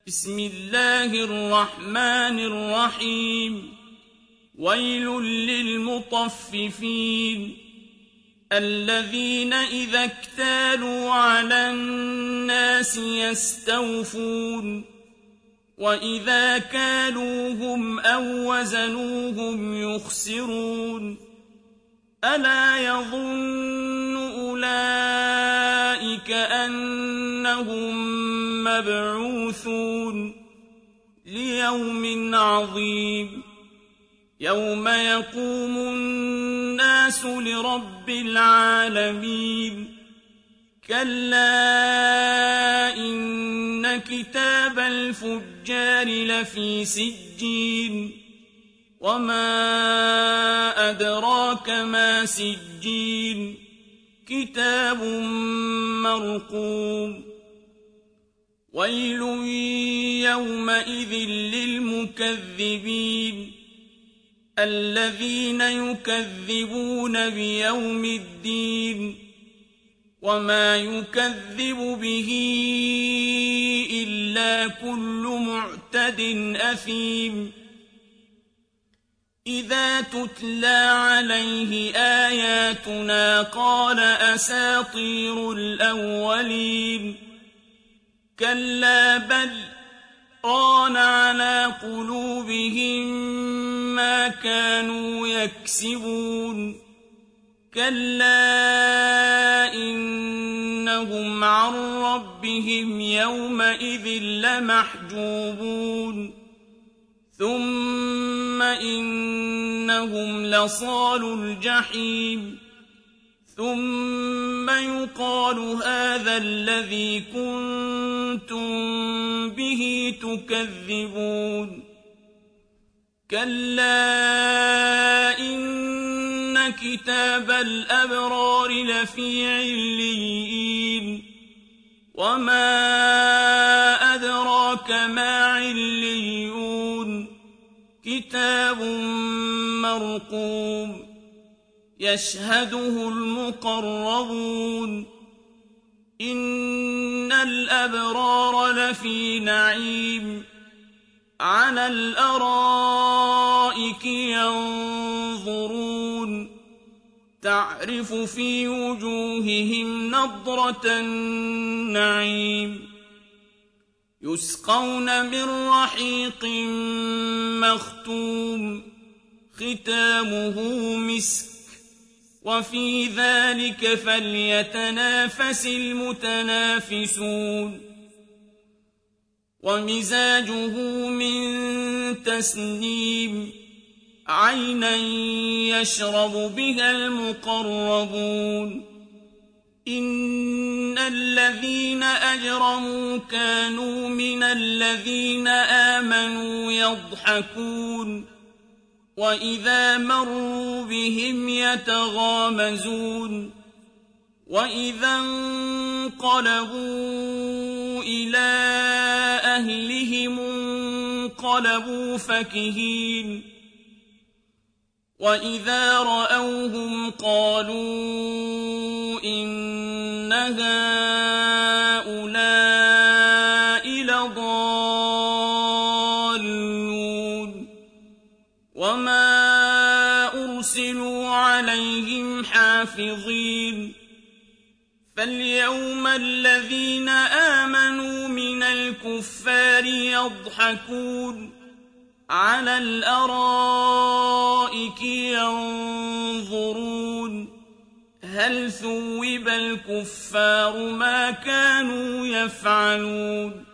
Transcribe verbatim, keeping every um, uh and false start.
بسم الله الرحمن الرحيم ويل للمطففين الذين إذا اكتالوا على الناس يستوفون وإذا كالوهم أو وزنوهم يخسرون ألا يظن أولئك أنهم مبعوثون ليوم عظيم يوم يقوم الناس لرب العالمين كلا إن كتاب الفجار لفي سجين وما أدراك ما سجين كتاب مرقوم ويل يومئذ للمكذبين الذين يكذبون بيوم الدين وما يكذب به إلا كل معتد أثيم إذا تتلى عليه آياتنا قال أساطير الأولين كلا بل ران على قلوبهم ما كانوا يكسبون كلا إنهم عن ربهم يومئذ لمحجوبون ثم إنهم لصالو الجحيم ثم يقال هذا الذي كنتم به تكذبون كلا إن كتاب الأبرار لفي عليين وما أدراك ما عليون كتاب مرقوم يشهده المقربون إن الأبرار لفي نعيم على الأرائك ينظرون تعرف في وجوههم نضرة النعيم يسقون من رحيق مختوم ختامه مسك وفي ذلك فليتنافس المتنافسون ومزاجه من تسنيم عينا يشرب بها المقربون إن الذين أجرموا كانوا من الذين آمنوا يضحكون وإذا مروا بهم يتغامزون وإذا انقلبوا إلى أهلهم انقلبوا فكهين وإذا رأوهم قالوا إن هؤلاء لضالون وما أرسلوا عليهم حافظين فاليوم الذين آمنوا من الكفار يضحكون على الأرائك ينظرون هل ثوب الكفار ما كانوا يفعلون